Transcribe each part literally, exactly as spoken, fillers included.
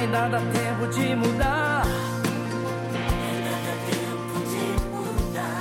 ainda dá tempo de mudar. Ainda dá tempo de mudar.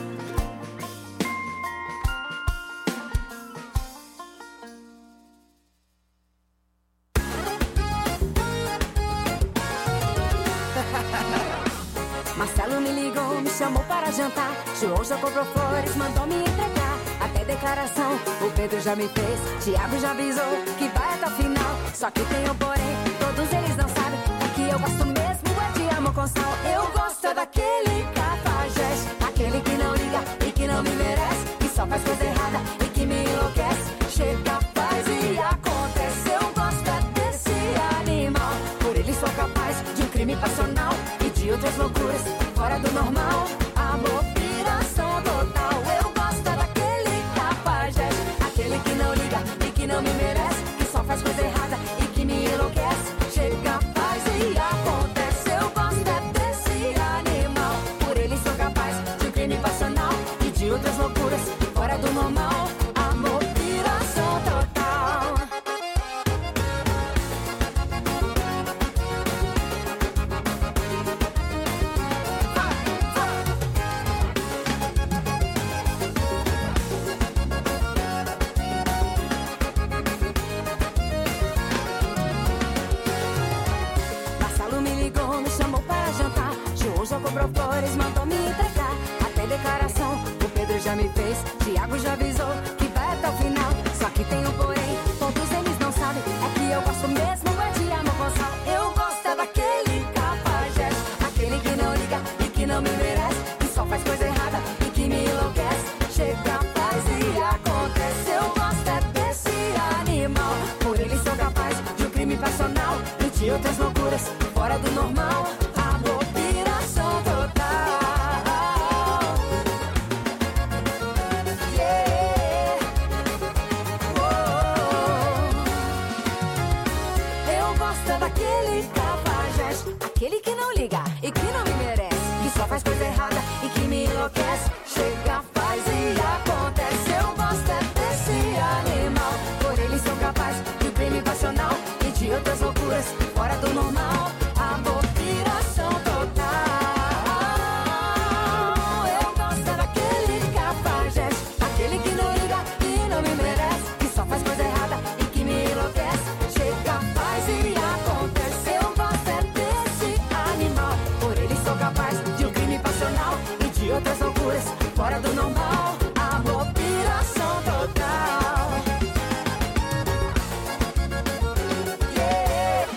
Marcelo me ligou, me chamou para jantar. João já comprou flores, mandou me entregar. Até declaração o Pedro já me fez. Thiago já avisou que vai até o final. Só que tem um porém, todos eles não sabem. É que eu gosto mesmo é de amor com sal. Eu gosto é daquele cafajeste, aquele que não liga e que não me merece, que só faz coisa errada e que me enlouquece. Chega, faz e acontece. Eu gosto é desse animal. Por ele sou capaz de um crime passional e de outras loucuras fora do normal. Amor, piração total. Eu gosto é daquele cafajeste, aquele que não liga e que não me merece, que só faz coisa errada e que me enlouquece. Chega, faz e acontece. Eu gosto é desse animal. Por ele sou capaz de um crime passional e de outras loucuras fora do normal. Amor, piração total. Marcelo me ligou, me chamou para jantar. João já comprou flores, mandou me entregar. Até declaração o Pedro já me fez. Thiago já avisou que vai até o final. Só que tem um porém, todos eles não sabem. É que eu gosto mesmo é de amor com sal. Eu gosto é daquele cafajeste, aquele que não liga e que não me merece, que só faz coisa errada e que me enlouquece. Chega, faz e acontece. Eu gosto é desse animal. Por ele sou capaz de um crime passional e de outras loucuras fora do normal. Amor, piração total. Yeah. Oh. Eu gosto é daquele cafajeste, aquele que não liga e que não me merece, que só faz coisa errada e que me enlouquece. Chega, faz e acontece. Eu gosto é desse animal. Por ele sou capaz de um crime passional e de outras loucuras fora do normal. Amor, piração total. Eu gosto é daquele cafajeste, aquele que não liga e não me merece, que só faz coisa errada e que me enlouquece. Chega, faz e acontece. Eu gosto é desse animal. Por ele sou capaz de um crime passional e de outras loucuras fora do normal. Amor, piração total. Yeah.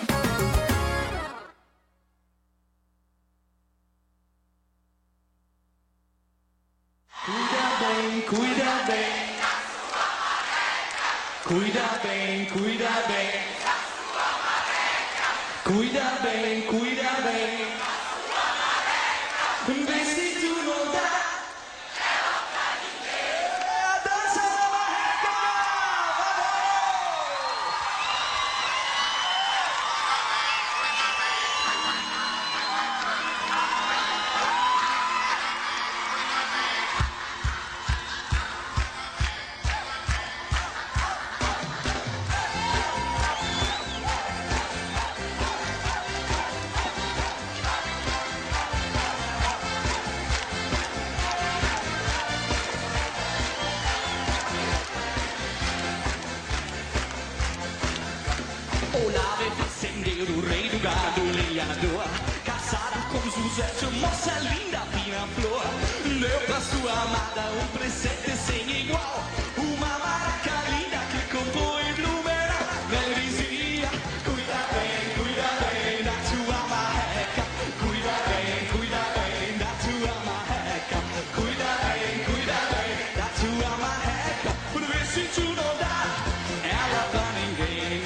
Cuida bem, cuida bem. Cuida bem, cuida bem. Cuida bem, cuida bem. Vê se tu não dá. É a dança da marreca. Olave fazendeiro, rei do gado, lenhador, casado com José, moça linda, fina flor. Deu pra sua amada um presente sem igual, uma maraca linda que comprou em Blumenau. Ela dizia, cuida bem, cuida bem da tua marreca. Cuida bem, cuida bem da tua marreca. Cuida bem, cuida bem da tua marreca. Por ver se tu não dá ela pra ninguém.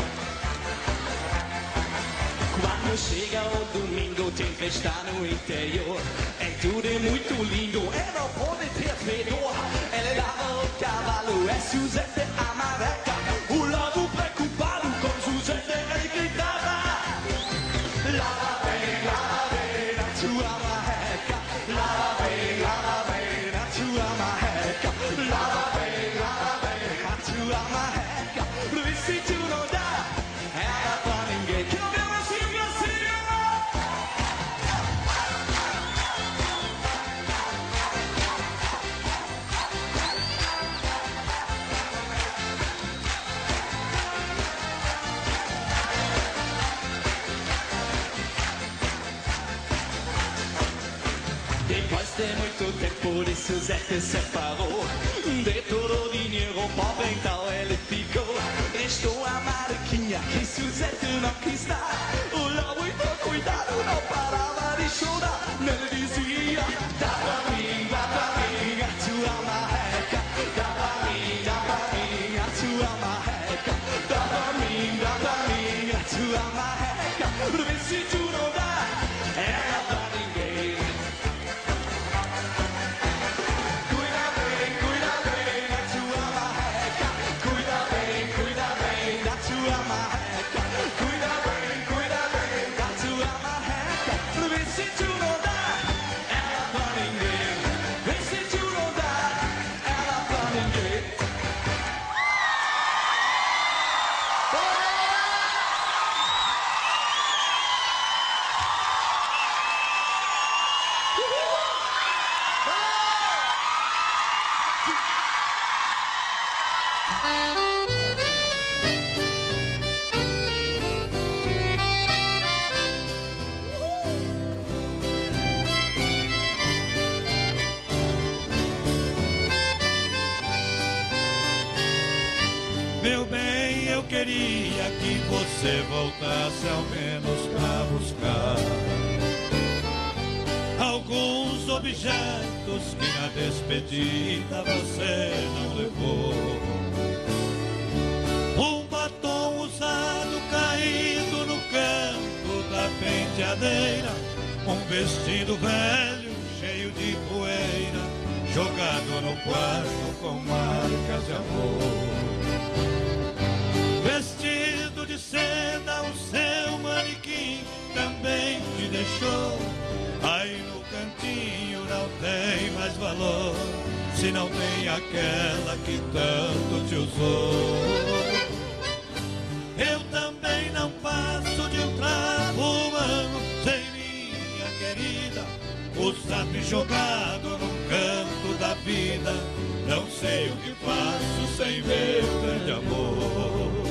Quando chega o domingo tem festa no interior. É tudo é muito lindo, é não pode ter melhor. Ela lava o cavalo, é Suzette a marreca. O lobo preocupado com Suzette ele gritava: lava bem, lava bem na tua marreca. Lava bem, lava bem na tua marreca. Lava bem, lava bem na tua marreca. Por isso tu não dá ela pra ninguém. Que eu mesmo assim, assim. por isso Zé te separou. De todo o dinheiro pobre então ele ficou. Restou a Mariquinha que se o Zé te não quis dar. O lobo muito cuidado não parava de chorar. Ele dizia, dá pra mim, dá pra mim a tua marreca. Dá pra mim, dá pra mim a tua marreca. Dá pra mim, dá pra mim a tua marreca. Vê se tu não dá, ela pra ninguém. Cuida bem, cuida bem da tua marreca. Cuida bem, cuida bem da tua marreca. Cuida bem, cuida bem da tua marreca. Vê se tu não dá, ela pra ninguém. Vê se tu não dá, ela pra ninguém. Meu bem, eu queria que você voltasse ao menos pra buscar alguns objetos que na despedida você não levou. Um batom usado caído no canto da penteadeira, um vestido velho cheio de poeira, jogado no quarto com marcas de amor. Vestido de seda, o seu manequim também te deixou. Aí no cantinho não tem mais valor, se não tem aquela que tanto te usou. Eu também não passo de um trapo humano sem minha querida, usado e jogado num canto da vida. Não sei o que faço sem meu grande amor.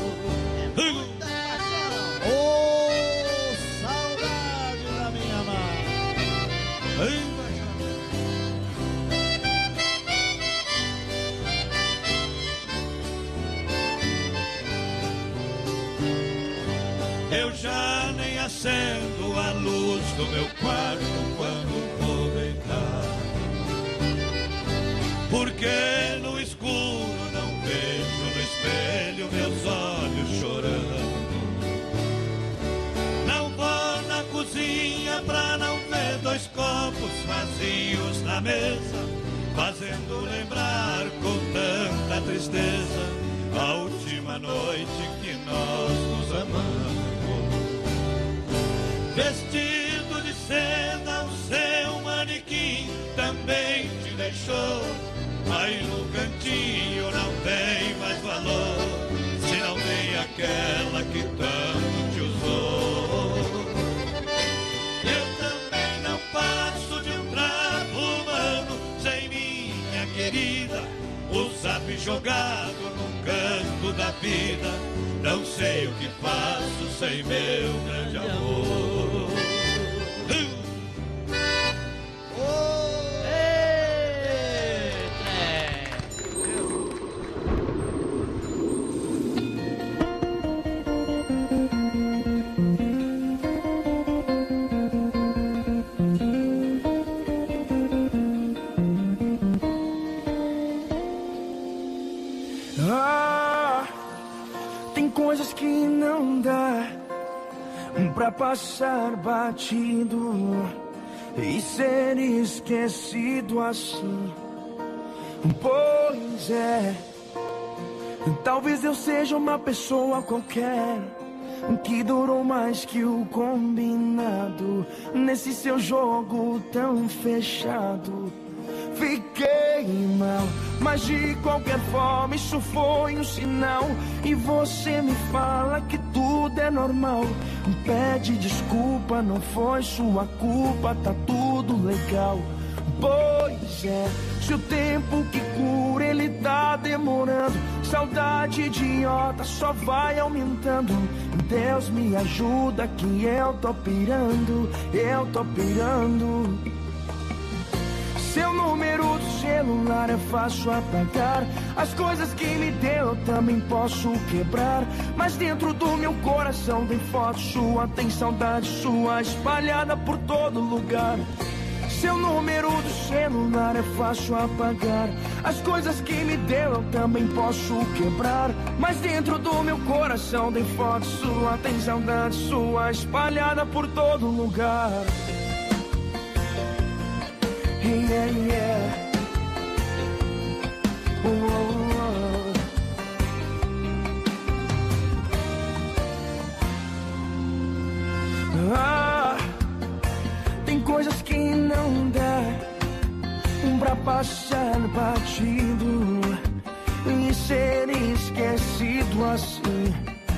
Oh, saudade da minha amada. Eu já nem acendo a luz do meu quarto quando vou deitar, porque no escuro não vejo no espelho meus olhos chorando. Não vou na cozinha pra não ver dois copos vazios na mesa, fazendo lembrar com tanta tristeza a última noite que nós nos amamos. Vestido de seda, o seu manequim também te deixou. Aí no cantinho não tem mais valor, se não tem aquela que tanto te usou. Eu também não passo de um trapo humano sem minha querida, usado e jogado num canto da vida. Não sei o que faço sem meu grande amor. Uh! Coisas que não dá pra passar batido e ser esquecido assim. Pois é, talvez eu seja uma pessoa qualquer que durou mais que o combinado nesse seu jogo tão fechado. Fiquei mal, mas de qualquer forma isso foi um sinal. E você me fala que tudo é normal, me pede desculpa, não foi sua culpa, tá tudo legal. Pois é, se o tempo que cura ele tá demorando, saudade idiota só vai aumentando. Deus me ajuda que eu tô pirando, eu tô pirando. Seu número do celular é fácil apagar. As coisas que me deu eu também posso quebrar. Mas dentro do meu coração tem foto sua, tem saudade sua espalhada por todo lugar. Seu número do celular é fácil apagar. As coisas que me deu eu também posso quebrar. Mas dentro do meu coração tem foto sua, tem saudade sua espalhada por todo lugar. Yeah, yeah. Oh, oh, oh. Ah, tem coisas que não dá pra passar batido e ser esquecido assim.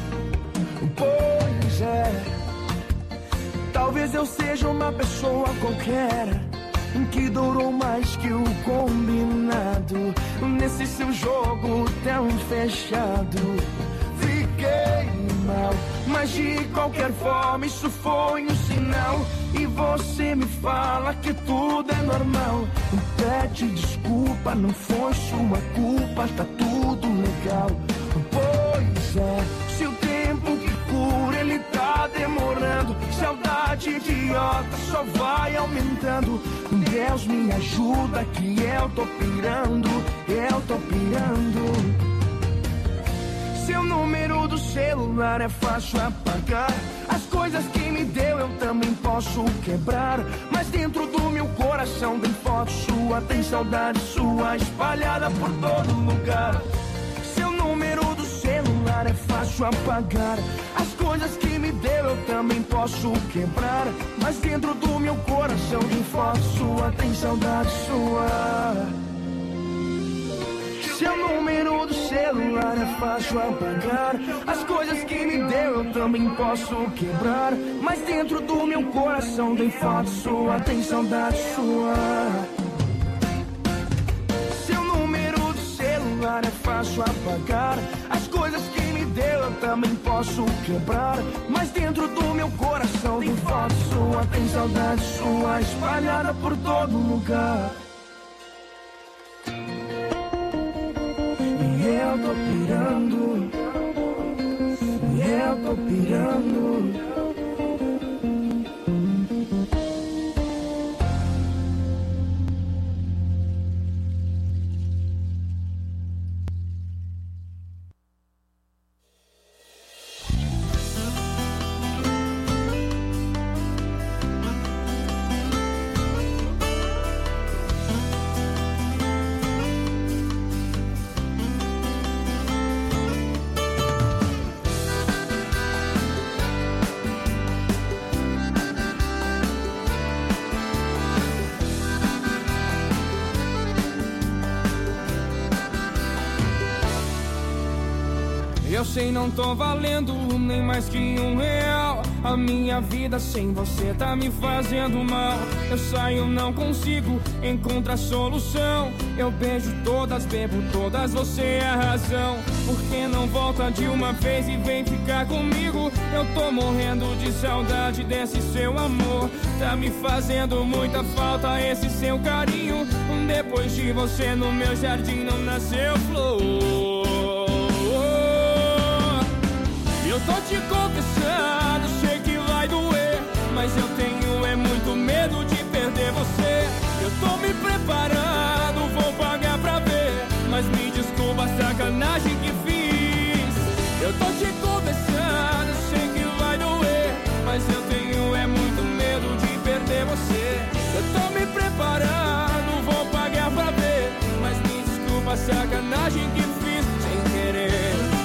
Pois é, talvez eu seja uma pessoa qualquer que durou mais que o combinado nesse seu jogo tão fechado. Fiquei mal, mas de qualquer forma isso foi um sinal. E você me fala que tudo é normal. Pede desculpa, não foi sua culpa, tá tudo legal. Pois é, se o tempo que cura ele tá demorando, saudade idiota só vai aumentando. Deus me ajuda que eu tô pirando, eu tô pirando. Seu número do celular é fácil apagar. As coisas que me deu eu também posso quebrar. Mas dentro do meu coração tem foto sua, tem saudade sua espalhada por todo lugar. Seu número do celular é fácil apagar. As coisas que me deu eu também posso quebrar. Mas dentro do meu coração tem foto sua, tem saudade sua. Seu número do celular é fácil apagar. As coisas que me deu eu também posso quebrar. Mas dentro do meu coração tem foto sua, tem saudade sua. Seu número do celular é fácil apagar. As coisas que me deu eu também posso quebrar. Mas dentro do meu coração tem foto sua, tem saudade sua espalhada por todo lugar. Eu tô pirando, eu tô pirando. Eu sei, não tô valendo nem mais que um real. A minha vida sem você tá me fazendo mal. Eu saio, não consigo encontrar solução. Eu beijo todas, bebo todas, você é a razão. Por que não volta de uma vez e vem ficar comigo? Eu tô morrendo de saudade desse seu amor. Tá me fazendo muita falta esse seu carinho. Depois de você no meu jardim não nasceu flor. Eu tô te confessando, sei que vai doer, mas eu tenho é muito medo de perder você. Eu tô me preparando, vou pagar pra ver, mas me desculpa a sacanagem que fiz. Eu tô te confessando, sei que vai doer, mas eu tenho é muito medo de perder você. Eu tô me preparando, vou pagar pra ver, mas me desculpa a sacanagem que fiz sem querer.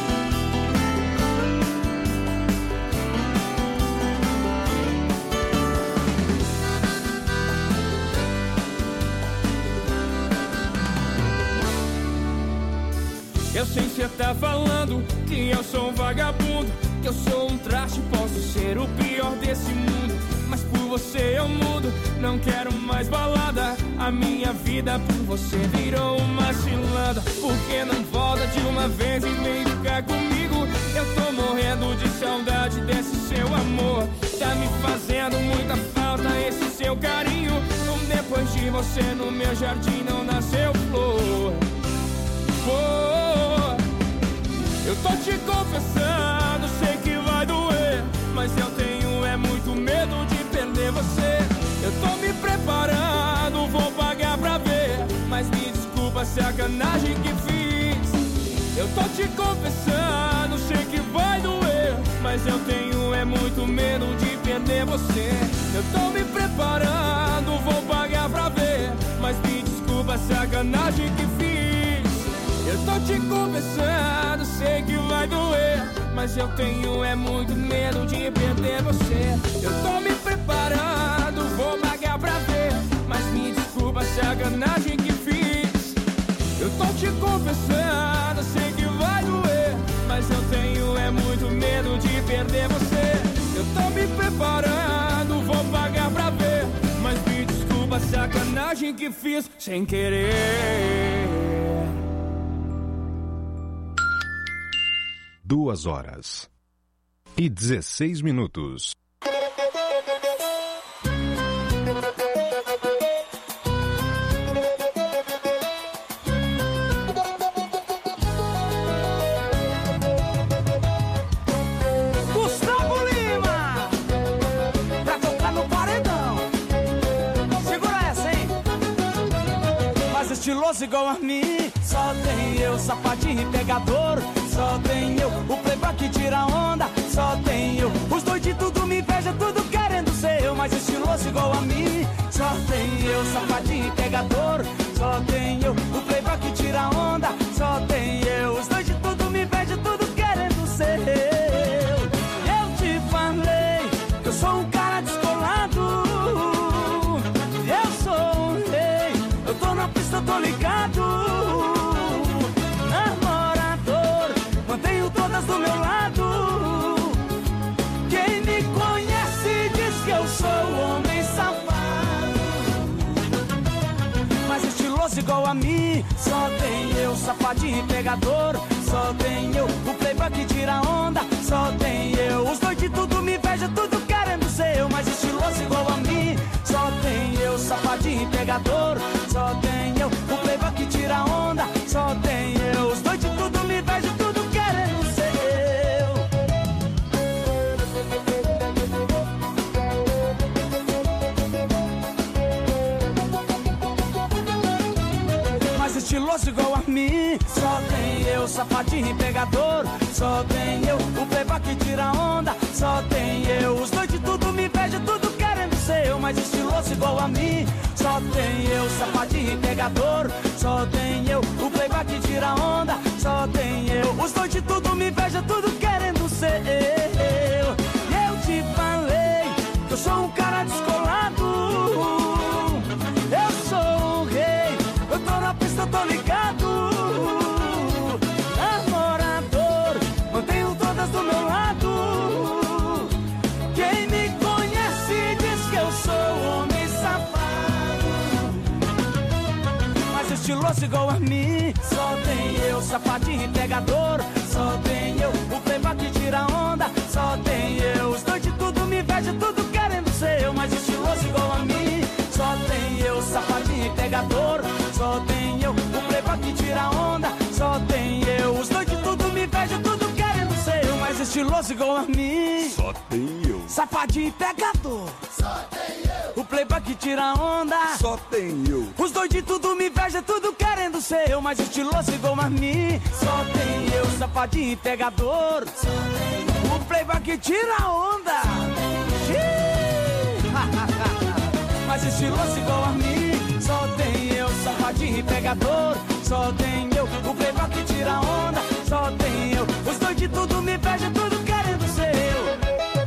Eu sei que cê tá falando que eu sou um vagabundo, que eu sou um traste, posso ser o pior desse mundo. Mas por você eu mudo, não quero mais balada. A minha vida por você virou uma cilada. Por que não volta de uma vez e vem ficar comigo? Eu tô morrendo de saudade desse seu amor. Tá me fazendo muita falta esse seu carinho. Depois de você no meu jardim não nasceu flor. Oh, eu tô te confessando, sei que vai doer, mas eu tenho é muito medo de perder você. Eu tô me preparando, vou pagar pra ver, mas me desculpa a sacanagem que fiz. Eu tô te confessando, sei que vai doer, mas eu tenho é muito medo de perder você. Eu tô me preparando, vou pagar pra ver, mas me desculpa a sacanagem que fiz. Eu tô te confessando, sei que vai doer, mas eu tenho é muito medo de perder você. Eu tô me preparando, vou pagar pra ver, mas me desculpa a sacanagem que fiz. Eu tô te confessando, sei que vai doer, mas eu tenho é muito medo de perder você. Eu tô me preparando, vou pagar pra ver, mas me desculpa a sacanagem que fiz sem querer. Duas horas e dezesseis minutos. Gustavo Lima, pra tocar no paredão. Segura essa, hein? Mas estiloso igual a mim, só tem eu, safadinho e pegador. Só tem eu, o playboy que tira onda. Só tem eu, os dois de tudo me inveja, tudo querendo ser eu, mas estiloso igual a mim. Só tem eu, safadinho e pegador. Só tem eu, o playboy que tira onda. Só tem eu, os dois de tudo me inveja, tudo querendo ser eu. Eu te falei que eu sou um cara descolado. Eu sou um rei, eu tô na pista, eu tô ligado. Mantenho todas do meu lado. Quem me conhece diz que eu sou homem safado, mas estiloso igual a mim. Só tem eu, safadinho e pegador. Só tem eu, o playboy que tira onda. Só tem eu, os dois de tudo me inveja, tudo querendo ser eu, mas estiloso igual a mim. Só tem eu, safadinho e pegador. Só tem eu, o playboy que tira onda. Só tem eu, os dois de tudo me inveja, tudo querendo ser eu. Mas estiloso igual a mim. Só tem eu, safadinho e pegador. Só tem eu, o playboy que tira onda. Só tem eu, os dois de tudo me inveja, tudo querendo ser eu, mas estiloso igual a mim. Só tem eu, safadinho e pegador. Só tem eu, o playboy que tira onda. Só tem eu, os dois de tudo me inveja, tudo querendo ser eu. E eu te falei que eu sou um cara descolado. Eu sou um rei, eu tô na pista, eu tô ligado. Namorador, mantenho todas do meu lado. Quem me conhece diz que eu sou homem safado, mas estiloso igual a mim. Só tem eu, safadinho e pegador. Só tem eu, o playboy que tira onda. Só tem eu, os dois de tudo me inveja, tudo querendo ser eu, mas estiloso igual a mim. Só tem eu, safadinho e pegador. Só tem eu, o playboy que tira onda. Só tem eu, os dois de tudo me inveja, tudo querendo ser eu, mas estiloso igual a mim. Só tem eu, safadinho e pegador. Só tem eu, o playboy que tira onda. Só tem eu, os dois de tudo me inveja, tudo querendo ser eu, mas estiloso igual a mim. Só tem eu, safadinho e pegador. Só tem eu, o playboy que tira onda. Mas estiloso igual a mim. Só tem eu, safadinho e pegador. Só tem eu, o playboy que tira onda. Só tem eu, os dois de tudo me inveja, tudo querendo ser eu.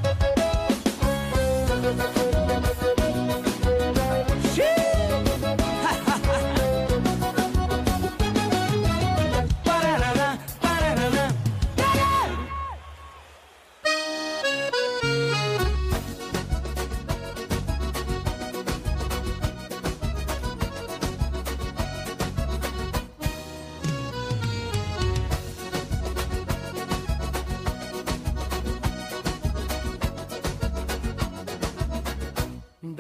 Parará, parará.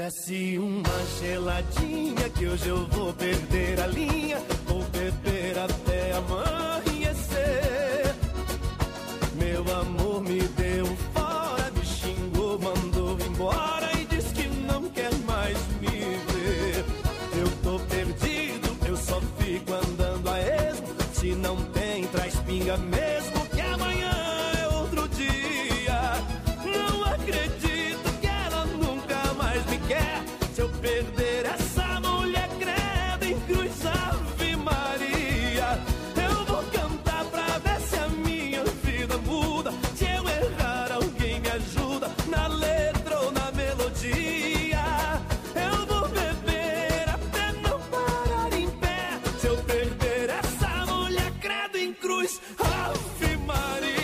Desce uma geladinha que hoje eu vou perder a linha. Vou beber até amanhecer. Meu amor me deu fora, me xingou, mandou embora e diz que não quer mais me ver. Eu tô perdido, eu só fico andando a esmo. Se não tem, traz pinga mesmo, que amanhã é outro dia. Não acredito que ela nunca mais me quer. Se eu perder essa mulher, credo em cruz, Ave Maria. Eu vou cantar pra ver se a minha vida muda. Se eu errar, alguém me ajuda na letra ou na melodia. Eu vou beber até não parar em pé. Se eu perder essa mulher, credo em cruz, Ave Maria.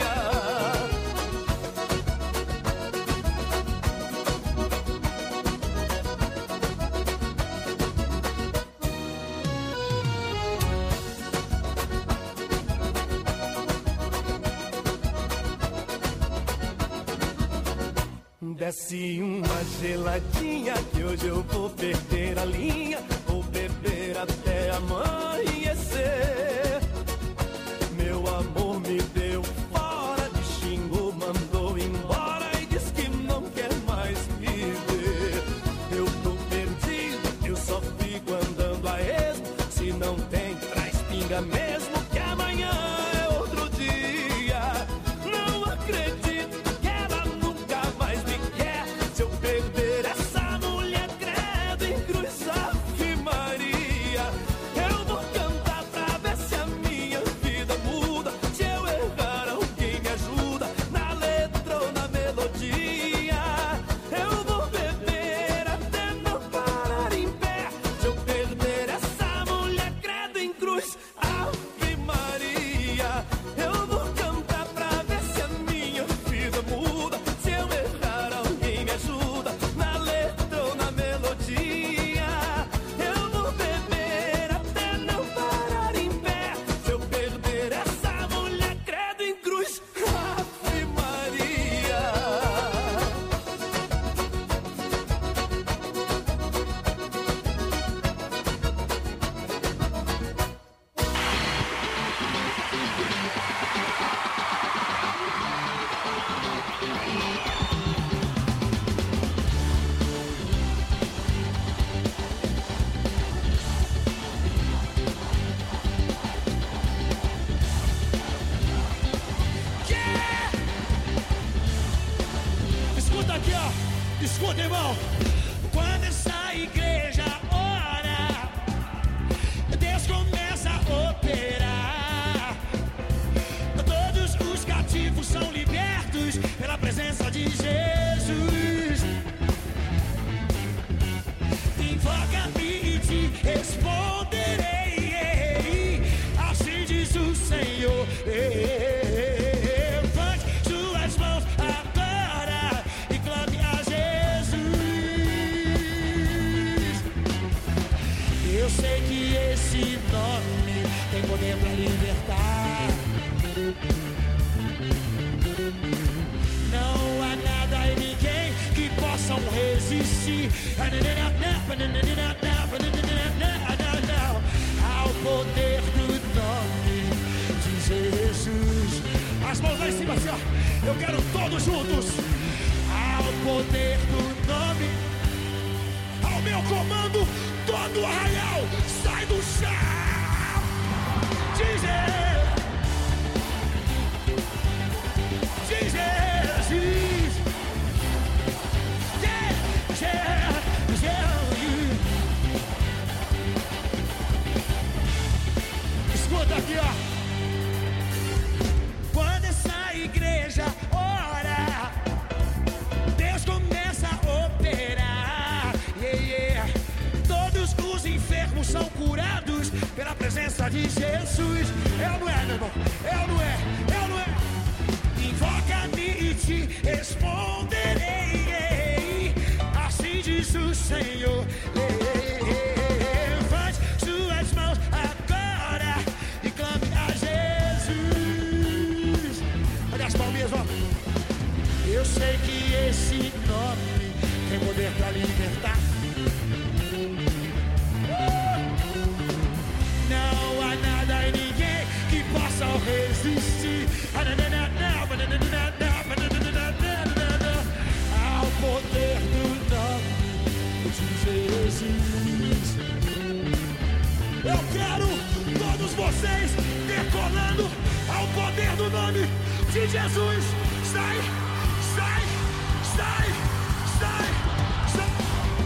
Desce uma geladinha que hoje eu vou perder a linha. Vou beber até amanhecer. Meu amor me deu fora, me xingou, mandou embora e diz que não quer mais me ver. Eu tô perdido, eu só fico andando a esmo. Se não tem, traz pinga mesmo, que amanhã é outro dia. Não acredito que ela nunca mais me quer. Se eu perder essa mulher, credo em cruz, Ave Maria. Eu vou cantar pra ver se a minha vida muda. Se eu errar, alguém me ajuda na letra ou na melodia. Eu vou beber até não parar em pé. Se eu perder essa mulher, credo em cruz, Ave Maria. Eu vou cantar pra ver se a minha vida muda. Se eu errar, alguém me ajuda na letra ou na melodia. Eu vou beber até não parar em pé. Se eu perder essa mulher, credo em cruz, Ave Maria. Escuta aqui, ó. Escuta, irmão. Quando essa igreja ora, Deus começa a operar. Todos os cativos são libertos pela presença de Jesus. Invoca-me e te responderei. Assim diz o Senhor. Levante suas mãos agora e clame a Jesus. Eu sei que esse nome tem poder pra libertar. Não há nada e ninguém que possam resistir ao poder do nome de Jesus. As mãos lá em cima, assim, ó. Eu quero todos juntos. Ao poder do nome, ao meu comando, todo o arraial sai do chão. Jesus, Jesus, yeah, yeah, yeah. Escuta aqui, ó. Quando essa igreja ora, Deus começa a operar. Yeah, yeah. Todos os enfermos são curados pela presença de Jesus. É ou não é, meu irmão? É ou não é? É ou não é? Invoca-me e te responderei. Assim diz o Senhor. Levante suas mãos agora e clame a Jesus. Olha as palminhas, ó. Eu sei que esse nome tem poder pra libertar. Não há nada e ninguém que possa resistir ao poder do nome de Jesus. Eu quero todos vocês decolando ao poder do nome de Jesus. Sai, sai, sai, sai, sai.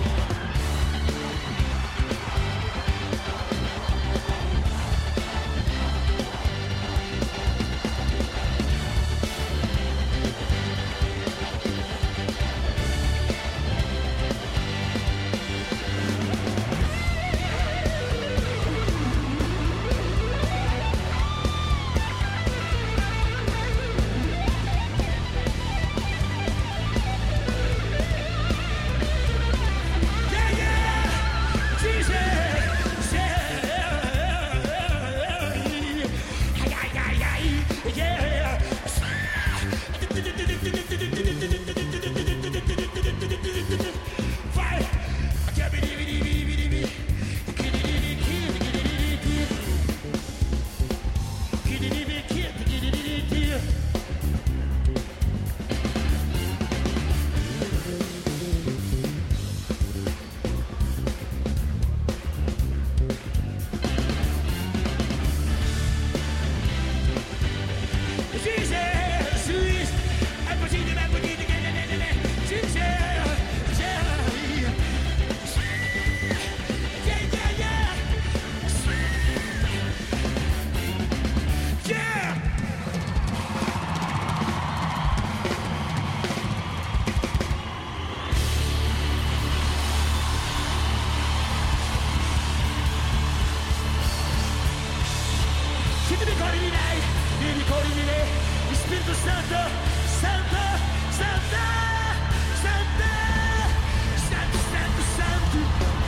Espírito Santo, Santo, Santo, Santo, Santo, Santo, Santo.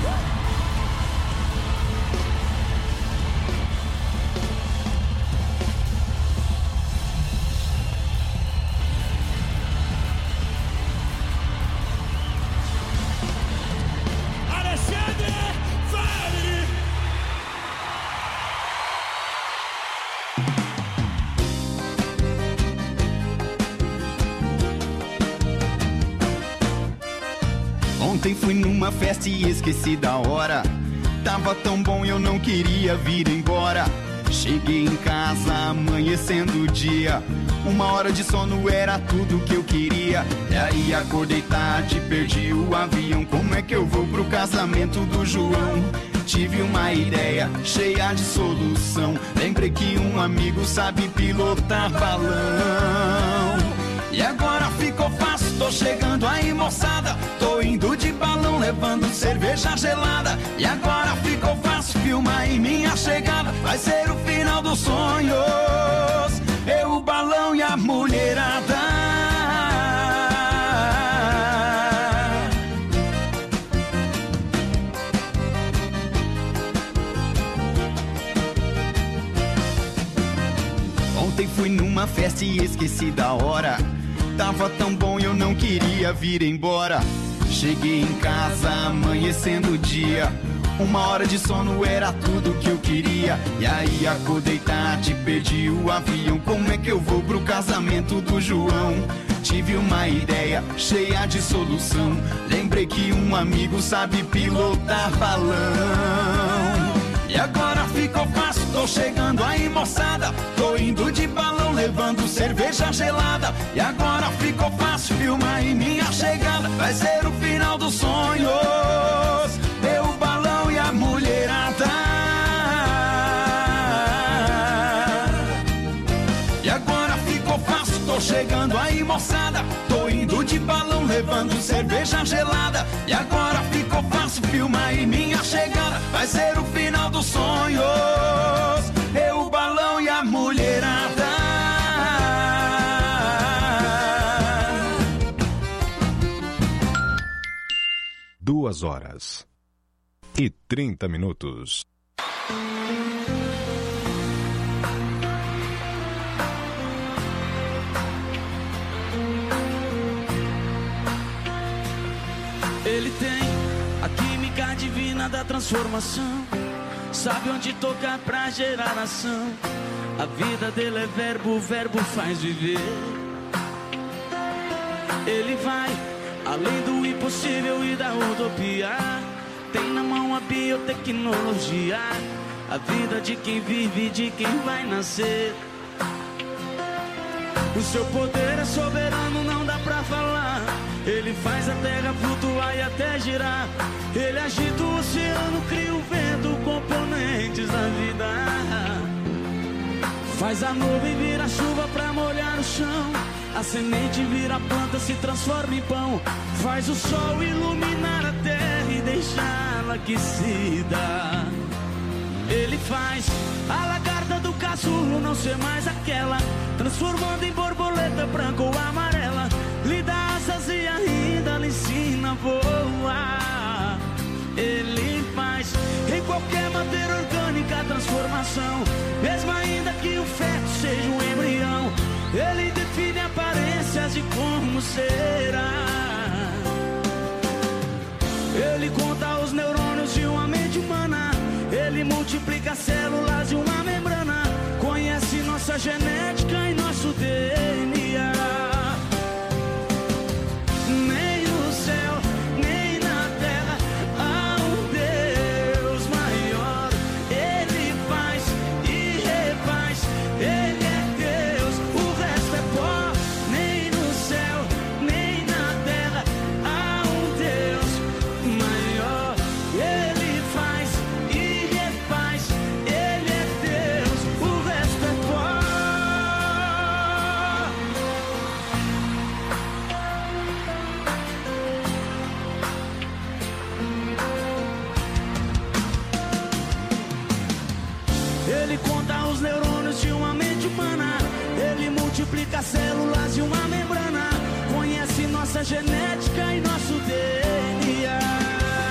Alexandre, fale! Ontem fui numa festa e esqueci da hora. Tava tão bom eu não queria vir embora. Cheguei em casa amanhecendo o dia. Uma hora de sono era tudo que eu queria. E aí acordei tarde, perdi o avião. Como é que eu vou pro casamento do João? Tive uma ideia cheia de solução. Lembrei que um amigo sabe pilotar balão. E agora ficou fácil, tô chegando aí, moçada. Tô indo de balão, levando cerveja gelada. E agora ficou fácil, filma aí minha chegada. Vai ser o final dos sonhos, eu, o balão e a mulherada. Ontem fui numa festa e esqueci da hora. Tava tão bom eu não queria vir embora. Cheguei em casa amanhecendo o dia. Uma hora de sono era tudo que eu queria. E aí acordei tarde, perdi o avião. Como é que eu vou pro casamento do João? Tive uma ideia cheia de solução. Lembrei que um amigo sabe pilotar balão. E agora ficou fácil, tô chegando aí, moçada. Tô indo de balão, levando cerveja gelada. E agora ficou fácil, filma aí minha chegada. Vai ser o final dos sonhos, eu, o balão e a mulherada. E agora ficou fácil, tô chegando aí, moçada. Tô indo de balão, levando cerveja gelada. E agora ficou fácil, filma aí minha chegada. Vai ser o final dos sonhos, eu, o balão e a mulherada. Duas horas e trinta minutos. Ele tem a química divina da transformação. Sabe onde tocar pra gerar ação. A vida dele é verbo, o verbo faz viver. Ele vai além do impossível e da utopia. Tem na mão a biotecnologia. A vida de quem vive e de quem vai nascer. O seu poder é soberano, não dá pra falar. Ele faz a terra flutuar e até girar. Ele agita o oceano, cria o vento, componentes da vida. Faz a nuvem virar chuva pra molhar o chão. A semente vira planta, se transforma em pão. Faz o sol iluminar a terra e deixá-la aquecida. Ele faz a lagarta do casulo não ser mais aquela, transformando em borboleta branca ou amarela. Lhe dá asas e ainda lhe ensina a voar. Ele faz em qualquer matéria orgânica a transformação, mesmo ainda que o feto seja um embrião. Ele define aparências de como será. Ele conta os neurônios de uma mente humana. Ele multiplica células de uma membrana. Conhece nossa genética e nosso D N A. Nem no céu, nem na terra há um Deus maior. Ele faz e refaz. Ele é Deus, o resto é pó. Nem no céu, nem na terra há um Deus maior. Ele faz e refaz. Ele é Deus, o resto é pó. Ele conta os neurônios de uma mente humana. Ele multiplica células de uma membrana. Conhece nossa genética e nosso D N A.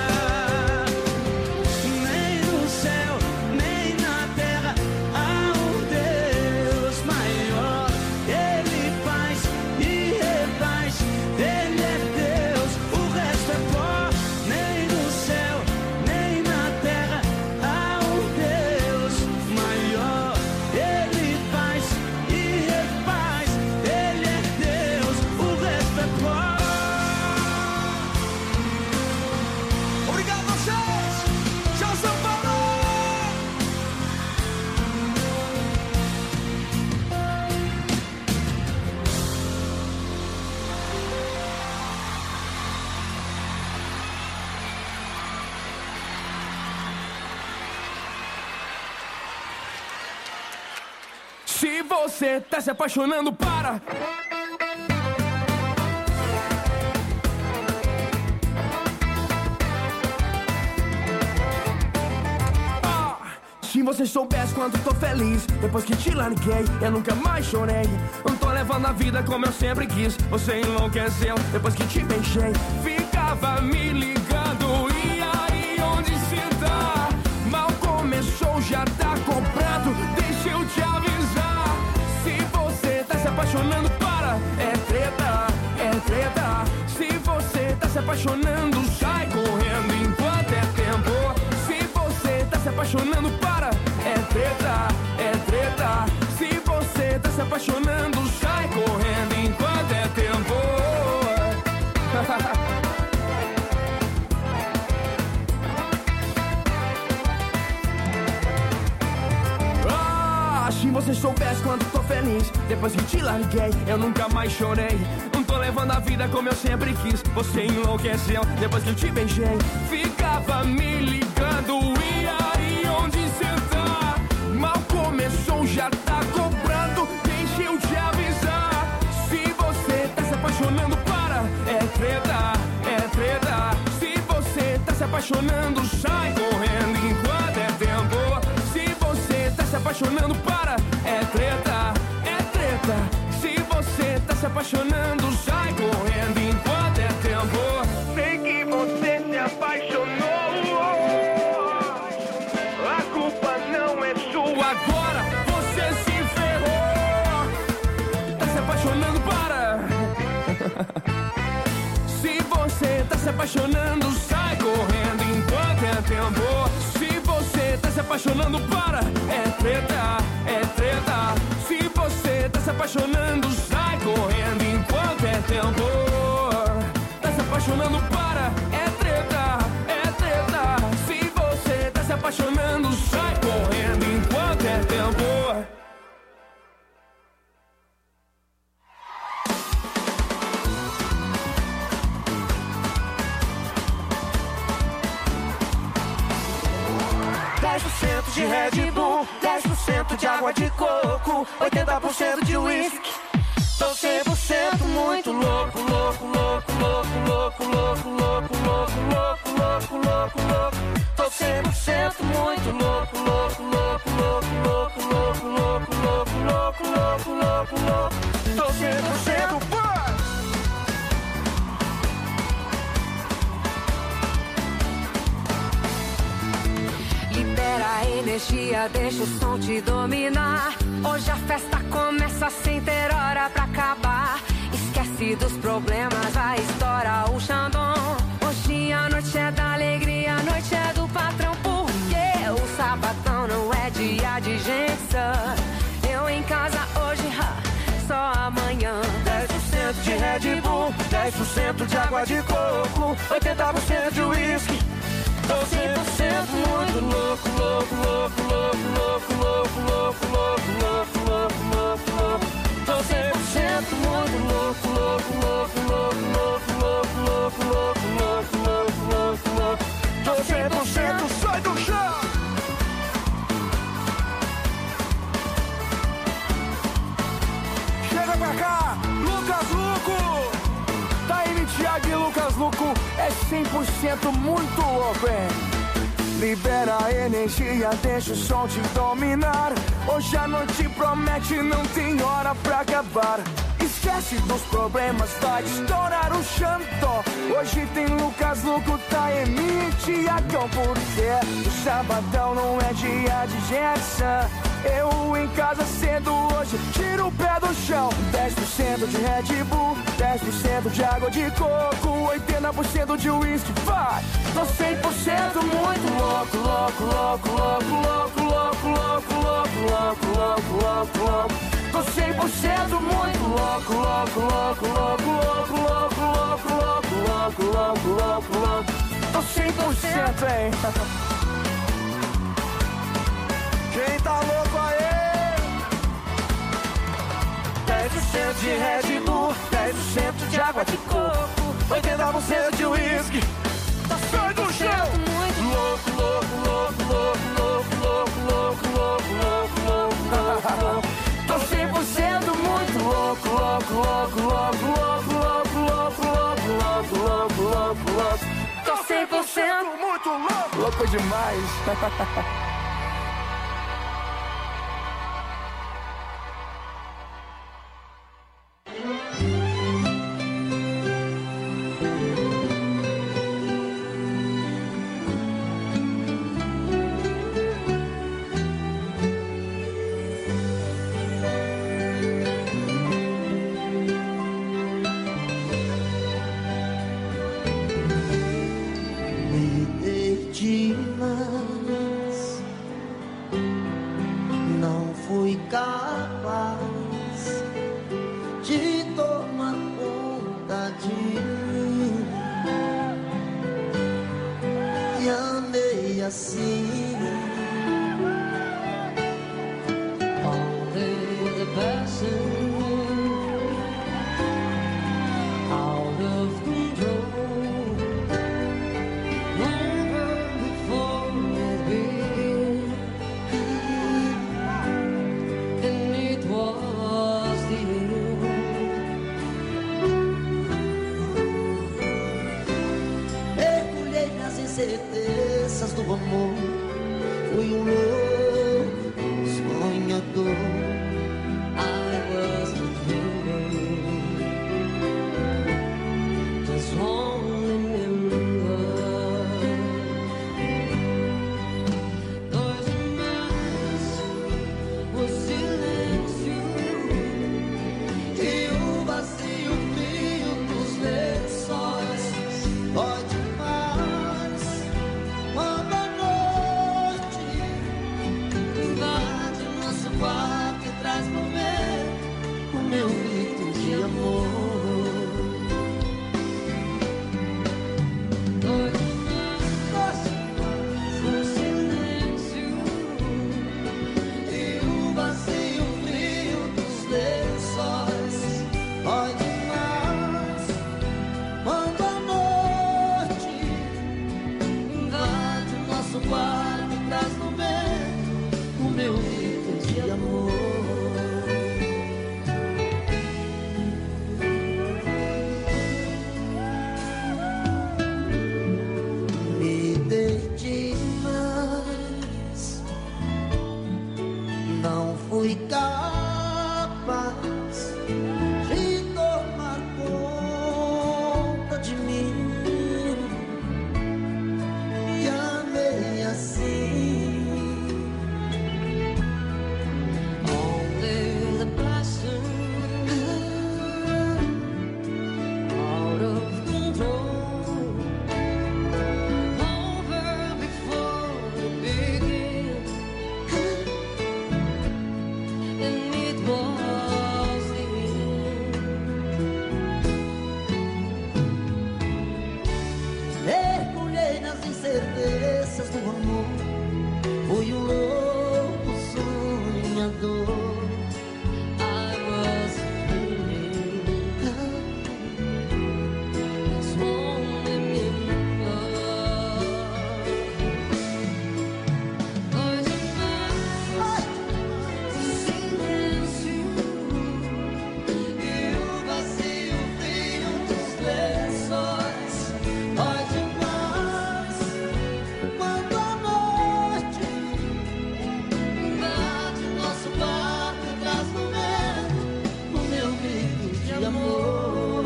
Nem no céu, nem na terra há um Deus maior. Ele faz e refaz. Ele é Deus, o resto é pó. Nem no céu, nem na terra há um Deus maior. Ele faz e refaz. Ele é Deus, o resto é pó. Obrigado a vocês. Tchau, São Paulo. Se você tá se apaixonando, para. Ah, se você soubesse quanto tô feliz depois que te larguei, eu nunca mais chorei. Não tô levando a vida como eu sempre quis. Você enlouqueceu depois que te beijei. Ficava me ligando, e aí onde cê tá? Mal começou, já tá comprado. Deixa eu te avisar. Se você tá se apaixonando, para. É treta, é treta. Se você tá se apaixonando, sai correndo enquanto é tempo. Se você tá se apaixonando, para. É treta, é treta. Se você tá se apaixonando, sai correndo enquanto é tempo. Ah, se você soubesse quanto tô feliz depois que te larguei, eu nunca mais chorei. Não tô levando a vida como eu sempre quis. Você enlouqueceu depois que eu te beijei. Ficava me ligando, e aí onde cê tá? Mal começou, já tá cobrando. Deixa eu te avisar. Se você tá se apaixonando, para. É treta, é treta. Se você tá se apaixonando, sai correndo enquanto é tempo. Se você tá se apaixonando, para. É treta, é treta. Se você tá se apaixonando, sai correndo enquanto é tempo. Sei que você se apaixonou. A culpa não é sua. Agora você se ferrou. Tá se apaixonando, para. Se você você tá se apaixonando, sai correndo enquanto é tempo. Se você tá se apaixonando, para, é treta, é treta. Se você tá se apaixonando, sai correndo enquanto é tempo. Tá se apaixonando, para, é treta, é treta. Se você tá se apaixonando, sai correndo enquanto é tempo. dez por cento de Red Bull, dez por cento de água de coco, oitenta por cento de whisky. Tô cem por cento muito louco, louco, louco, louco, louco, louco, louco, louco, louco, louco, louco, louco. Tô cem por cento muito louco, louco, louco, louco, louco, louco, louco, louco, louco, louco, louco, louco. Tô cem por cento pô! Libera a energia, deixa o som te dominar. Hoje a festa começa sem ter hora pra acabar. Esquece dos problemas, vai estourar o Xandão. Hoje a noite é da alegria, a noite é do patrão. Porque o sabadão não é dia de gente sã. Eu em casa hoje, ha, só amanhã. dez por cento de Red Bull, dez por cento de água de coco, oitenta por cento de whisky. Tô cem por cento muito louco, louco, louco, louco, louco, louco, louco, louco, louco, louco, louco, louco. Tô cem por cento muito louco, louco, louco, louco, louco, louco, louco, louco, louco, louco, louco, louco. Tô cem por cento, sai do chão! Chega pra cá, Lucas Luco! Taíne, Thiago e Lucas Luco é cem por cento muito louco, hein? Libera a energia, deixa o som te dominar. Hoje a noite promete, não tem hora pra acabar. Esquece dos problemas, vai estourar o Xandó. Hoje tem Lucas Luco, Taíne, Thiagão. Porque o sabadão não é dia de Jetson. Eu em casa cedo hoje, tiro o pé do chão. dez por cento de Red Bull, dez por cento de água de coco, oitenta por cento de whisky, vai! Tô cem por cento muito louco, louco, louco, louco, louco, louco, louco, louco, louco, louco, louco, louco. Tô cem por cento muito louco, louco, louco, louco, louco, louco, louco, louco, louco, louco, louco, louco. Tô cem por cento, hein? Quem tá louco aí? dez por cento de Red Bull, dez por cento de água de coco, oitenta por cento de whisky. Sai do chão! Louco, louco, louco, louco, louco, louco, louco, louco, louco, louco, louco. Tô cem por cento muito louco, louco, louco, louco, louco, louco, louco, louco, louco, louco, louco, louco. Tô cem por cento muito louco. Louco demais. Não fui capaz de tomar conta de mim e andei assim. Only the passion out of control. Certezas do amor de amor,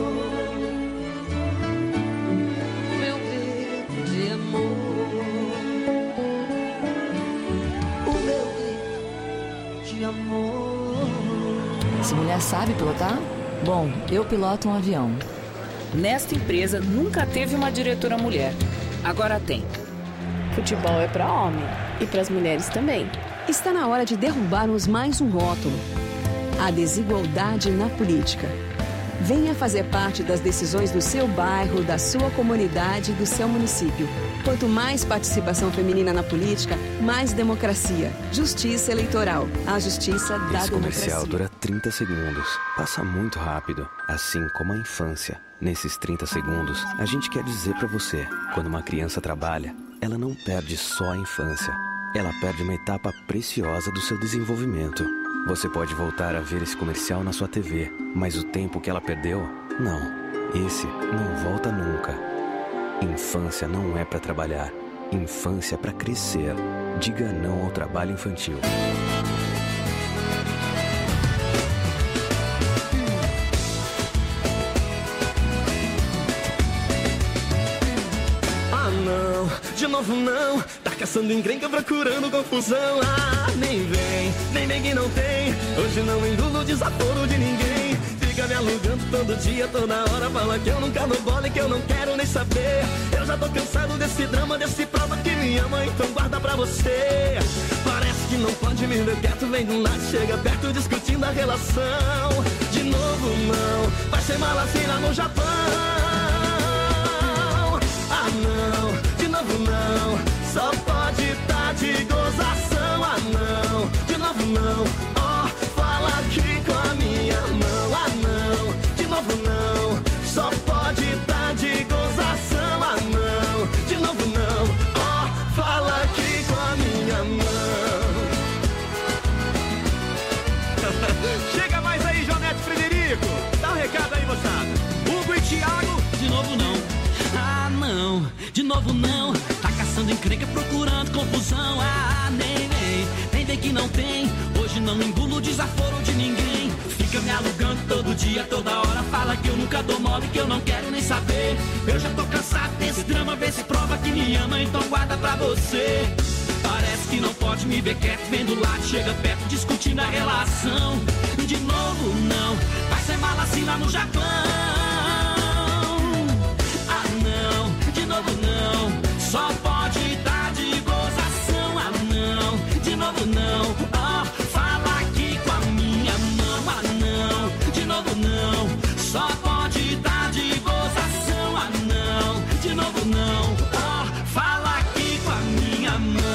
meu grito de amor, o meu grito de amor. Essa mulher sabe pilotar? Bom, eu piloto um avião. Nesta empresa nunca teve uma diretora mulher. Agora tem. Futebol é para homem e para as mulheres também. Está na hora de derrubarmos mais um rótulo: a desigualdade na política. Venha fazer parte das decisões do seu bairro, da sua comunidade e do seu município. Quanto mais participação feminina na política, mais democracia. Justiça eleitoral. A justiça da Esse democracia. comercial dura trinta segundos. Passa muito rápido, assim como a infância. Nesses trinta segundos, a gente quer dizer pra você: quando uma criança trabalha, ela não perde só a infância. Ela perde uma etapa preciosa do seu desenvolvimento. Você pode voltar a ver esse comercial na sua T V, mas o tempo que ela perdeu, não. Esse não volta nunca. Infância não é pra trabalhar. Infância é pra crescer. Diga não ao trabalho infantil. Ah não, de novo não. Tá caçando encrenca, procurando confusão. Ah, nem vem, nem vem que não tem. Hoje não engulo desaforo de ninguém. Fica me alugando todo dia, toda hora. Fala que eu nunca dou bola e que eu não quero nem saber. Eu já tô cansado desse drama, desse prova que me ama, então guarda pra você. Parece que não pode me ver quieto, vem do lado, chega perto discutindo a relação. De novo não, vai ser malacina no Japão. Ah não, de novo não, só pode tá de gozação. Ah não, de novo não, ó, oh, fala aqui com a minha mão. Ah não, de novo não, só pode tá de gozação. Ah não, de novo não, ó, oh, fala aqui com a minha mão. Chega mais aí, Jonete Frederico, dá um recado aí, moçada. Hugo e Thiago, de novo não. Ah não, de novo não. Tá caçando encrenca, procurando confusão. Ah, nem vem, nem vem que não tem. Hoje não engulo desaforo de ninguém. Fica me alugando todo dia, toda hora. Fala que eu nunca dou mole, que eu não quero nem saber. Eu já tô cansado desse drama, vê se prova que me ama, então guarda pra você. Parece que não pode me ver quieto, vem do lado, chega perto, discutindo a relação. De novo não, vai ser malacina no Japão. Ah não, de novo não, só pode dar de gozação. Ah não, de novo não, ó, oh, fala aqui com a minha mão. Ah não, de novo não, só pode dar de gozação. Ah não, de novo não, ó, oh, fala aqui com a minha mão.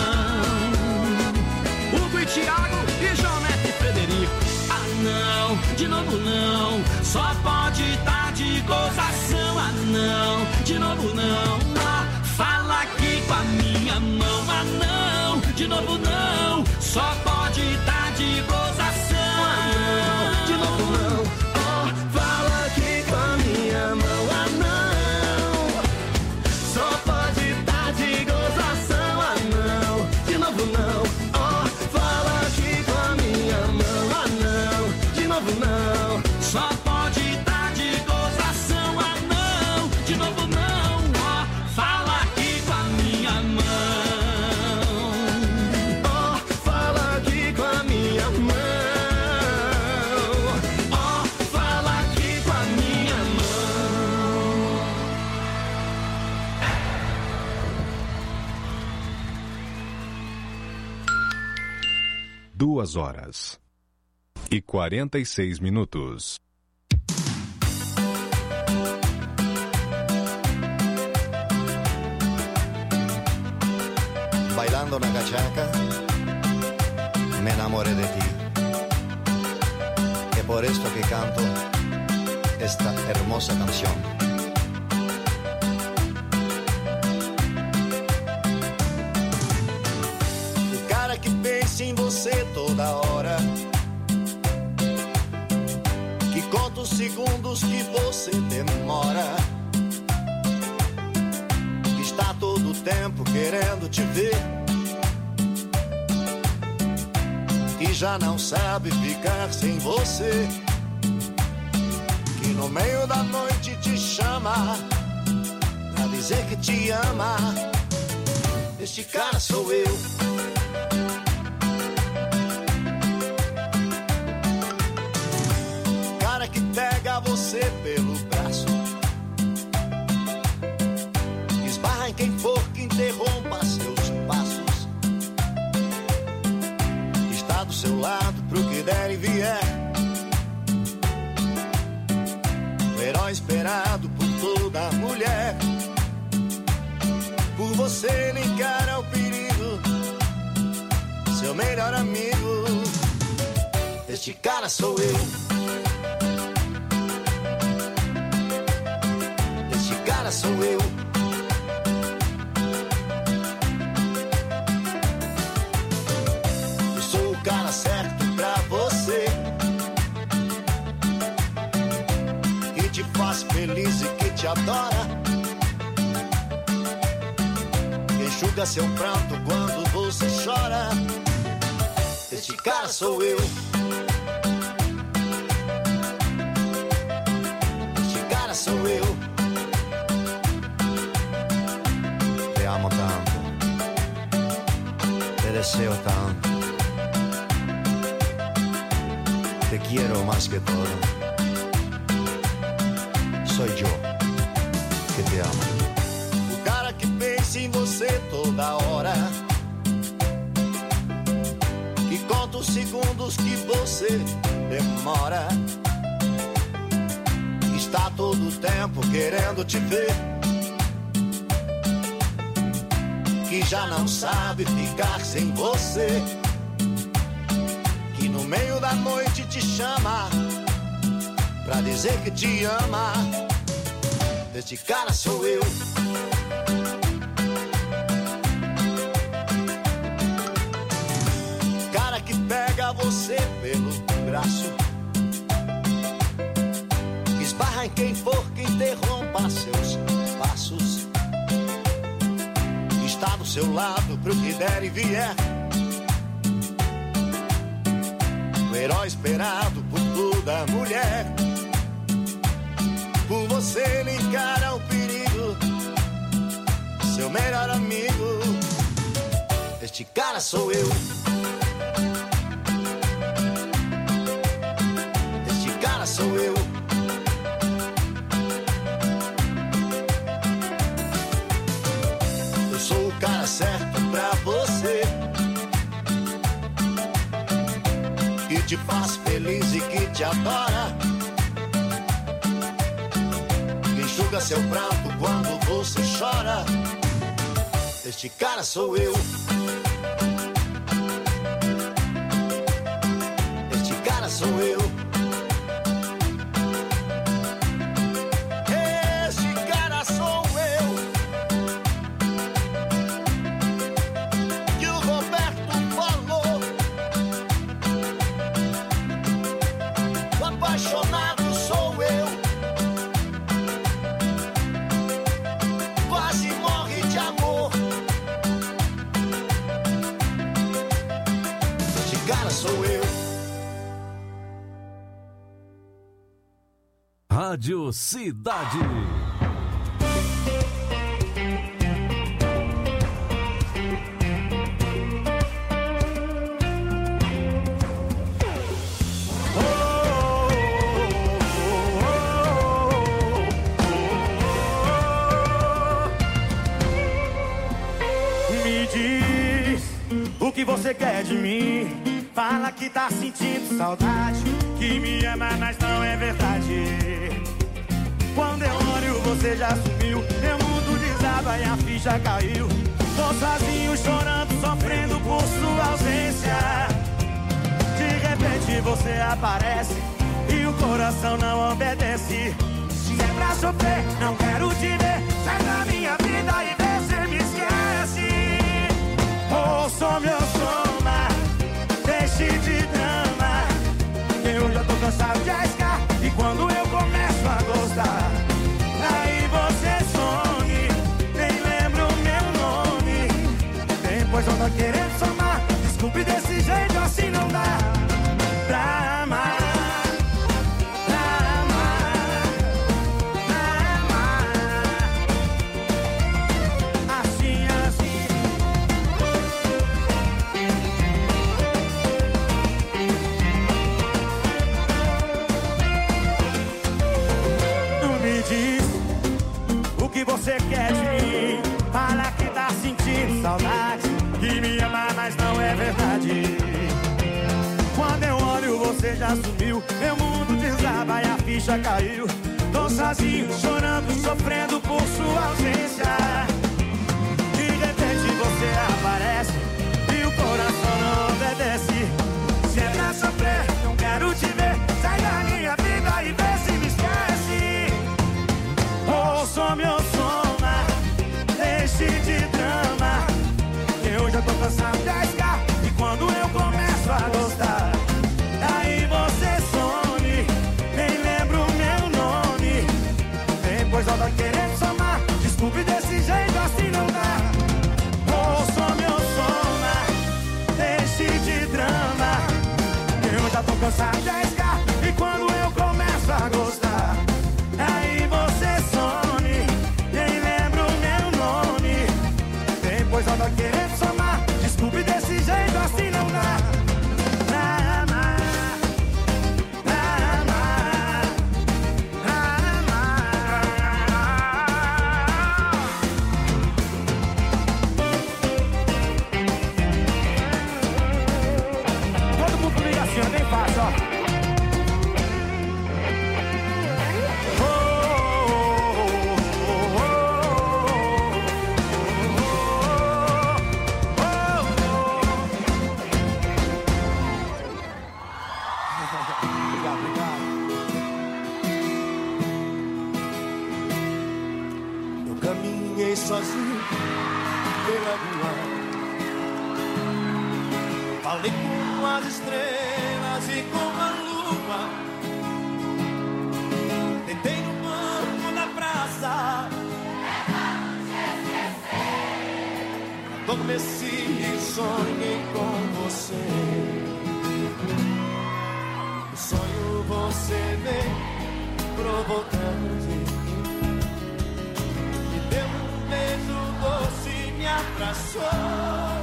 Hugo e Thiago e Jonete Frederico. Ah não, de novo não, só pode tá de gozação. Ah não, de novo não, ah, fala aqui com a minha mão. Ah não, de novo não, só pode tá de gozação. Ah não, de novo não, ó, oh, fala aqui com a minha mão. Ah não, só pode tá de gozação. Ah não, de novo não, ó, oh, fala aqui com a minha mão. Ah não, de novo não, só pode tá de gozação. Ah não, de novo não, ó, fala aqui com a minha mão. ó, oh, fala aqui com a minha mão. Ó, oh, fala aqui com a minha mão. Duas horas e quarenta e seis minutos. Bailando na cachaca, me enamoré de ti. Es por esto que canto esta hermosa canción. O cara que pensa em você toda hora, que conta os segundos que você demora, que está todo o tempo querendo te ver, que já não sabe ficar sem você. no meio da noite te chama pra dizer que te ama. Este cara sou eu. Cara que pega você pelo braço, esbarra em quem for que interrompa seus passos, está do seu lado pro que der e vier, o herói esperado por toda mulher. Por você ele encara o perigo, seu melhor amigo. Este cara sou eu. Este cara sou eu. Eu sou o cara certo pra você, que te faz feliz e que te adora, enxuga seu pranto quando você chora. Este cara sou eu. Este cara sou eu. Te amo tanto, te deseo tanto, te quiero más que todo. Soy yo que te amo. Que pensa em você toda hora, que conta os segundos que você demora, está todo o tempo querendo te ver, que já não sabe ficar sem você, que no meio da noite te chama pra dizer que te ama. Este cara sou eu. Que pega você pelo braço, esbarra em quem for que interrompa seus passos, está do seu lado pro que der e vier, o herói esperado por toda mulher. Por você ele encara o perigo, seu melhor amigo. Este cara sou eu. Sou eu. Eu sou o cara certo pra você, que te faz feliz e que te adora, que enxuga seu pranto quando você chora. Este cara sou eu. Este cara sou eu. Rádio Cidade. Me diz o que você quer de mim. Fala que tá sentindo saudade, que me ama, mas não é verdade. Quando eu olho você já sumiu, meu mundo desaba e a ficha caiu. Tô sozinho chorando, sofrendo por sua ausência. De repente você aparece e o coração não obedece. Se é pra sofrer, não quero te ver. Sai da minha vida e vê se me esquece. Ouça meu soma, deixe de drama. Eu já tô cansado de arriscar, e quando eu começo a gostar, aí você some, nem lembra o meu nome. Depois eu tô querendo somar. Desculpe, desse jeito assim não dá pra amar, pra amar. diz o que você quer de mim. Fala que tá sentindo saudade, que me ama, mas não é verdade. Quando eu olho você já sumiu, meu mundo desaba e a ficha caiu. Tô sozinho, chorando, sofrendo por sua ausência. De repente você aparece e o coração não obedece. Se é pra sofrer, não quero te ver. Sai da minha vida e vê se me esquece. Ou some ou soma, deixe de drama. Eu já tô cansado de arriscar, e quando eu começo a gostar, aí você some, nem lembro o meu nome. Depois volta querendo somar, desculpe desse jeito assim não dá. Ou some ou soma, deixe de drama. Eu já tô cansado de arriscar, e quando eu começo a gostar, aí você some, nem lembro o meu nome. Depois volta querendo somar, desculpe desse jeito assim não dá. Pra amar, pra amar, pra amar. Todo mundo comigo assim, é bem fácil, ó. Sozinho pela rua, falei com as estrelas e com a lua. Deitei no banco da praça, adormeci e sonhei com você. No sonho você veio provocante, beijo doce me abraçou.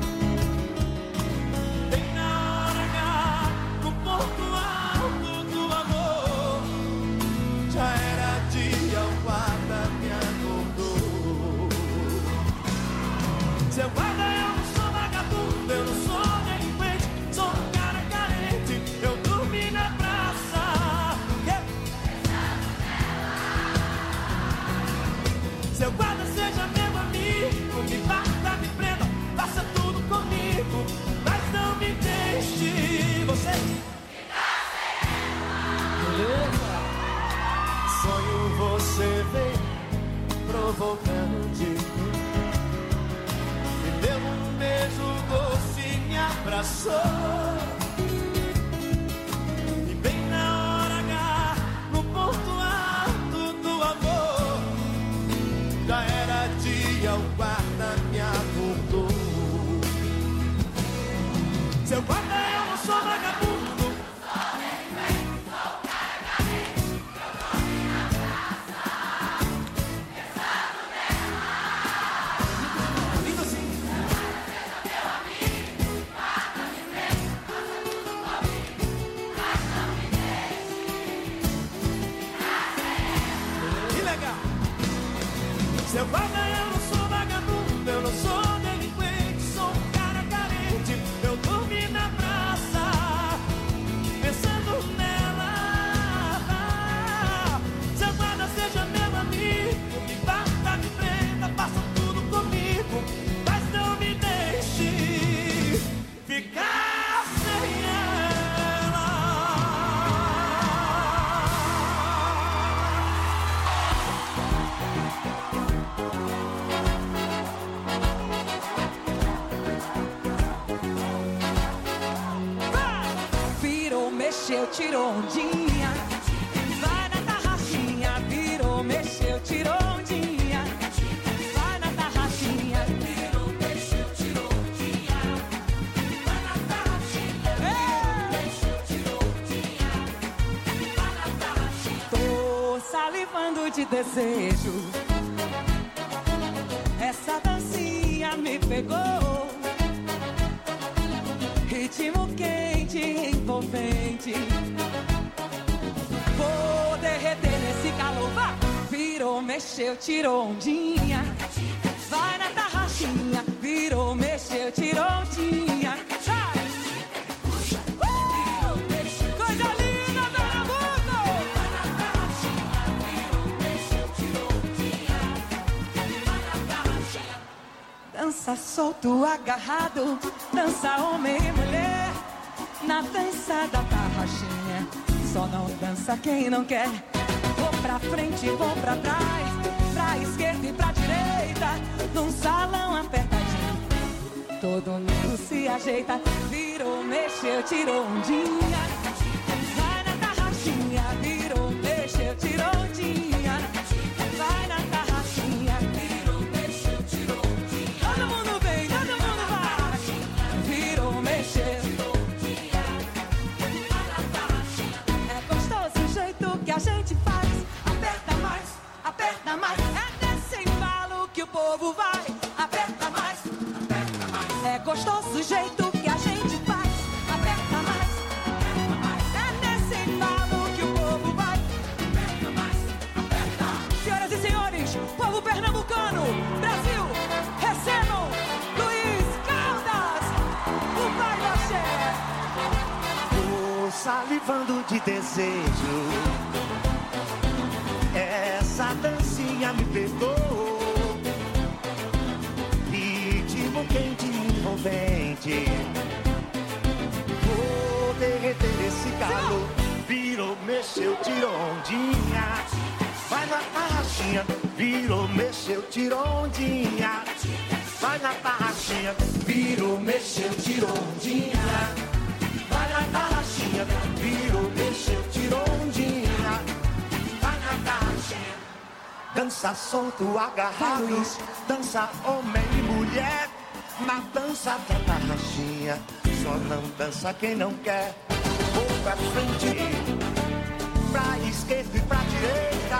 Bem na hora H, no ponto alto do amor. Já era dia, o guarda me acordou. Seu guarda, eu não sou vagabundo, eu não sou delinquente, sou um cara carente, eu dormi na praça. Yeah. Seu guarda, seja meu amigo, me bata, me prenda, faça tudo comigo, mas não me deixe. Você sonho, você vem provocante, me deu um beijo doce, me abraçou. E bem na hora H, no ponto alto do amor, já era dia, o guarda me acordou. Seu guarda, eu não sou vagabundo, lindo assim. Que legal. Seu guarda, eu não sou vagabundo, eu não sou delinquente, sou um cara carente, eu dormi na praça, pensando nela. Seu guarda, seja meu amigo, me bata, me prenda, faça tudo comigo, mas não me deixe ficar sem ela. Virou, mexeu, tirou ondinha, vai na tarraxinha. Virou, mexeu, tirou ondinha, vai na tarraxinha. Virou, mexeu, tirou ondinha, vai na tarraxinha. Virou, mexeu, tirou ondinha, vai na tarraxinha. Tô salivando de desejo, essa dancinha me pegou. Ritmo quente, envolvente, vou derreter nesse calor, vai! mexeu, tirou ondinha. Vai na tarraxinha, virou, mexeu, tirou ondinha. Sai! Uh! Coisa linda, vagabundo! Vai na tarraxinha, virou, mexeu, tirou ondinha. Vai na tarraxinha. Dança solto, agarrado, dança homem e mulher. Na dança da tarraxinha, só não dança quem não quer. Vou pra frente, vou pra trás, pra esquerda e pra direita, num salão apertadinho. Todo mundo se ajeita, virou, mexeu, tirou ondinha. Vai na tarraxinha, virou, mexeu, tirou ondinha. Vai na tarraxinha, virou, mexeu, tirou ondinha. Todo mundo vem, todo mundo vai. Virou, mexeu. É gostoso o jeito que a gente faz. Aperta mais, aperta mais. É nesse embalo que o povo vai. Aperta mais, aperta mais. É gostoso o jeito que a gente faz. Aperta mais, aperta mais. É nesse embalo que o povo vai. Aperta mais, aperta. Senhoras e senhores, povo pernambucano, Brasil, recebam Luiz Caldas, o pai da Xé. Tô salivando de desejo. Essa dancinha me pegou. Ritmo quente e envolvente. Vou derreter esse calor. Virou, mexeu, tirou ondinha. Vai na tarraxinha. Virou, mexeu, tirou ondinha. Vai na tarraxinha. Virou, mexeu, tirou ondinha. Vai na tarraxinha. Virou, mexeu, tirou ondinha. Vai na tarraxinha. Dança solto, agarrado. Dança homem e mulher. Na dança da tarraxinha. Só não dança quem não quer. Vou pra frente, pra esquerda e pra direita.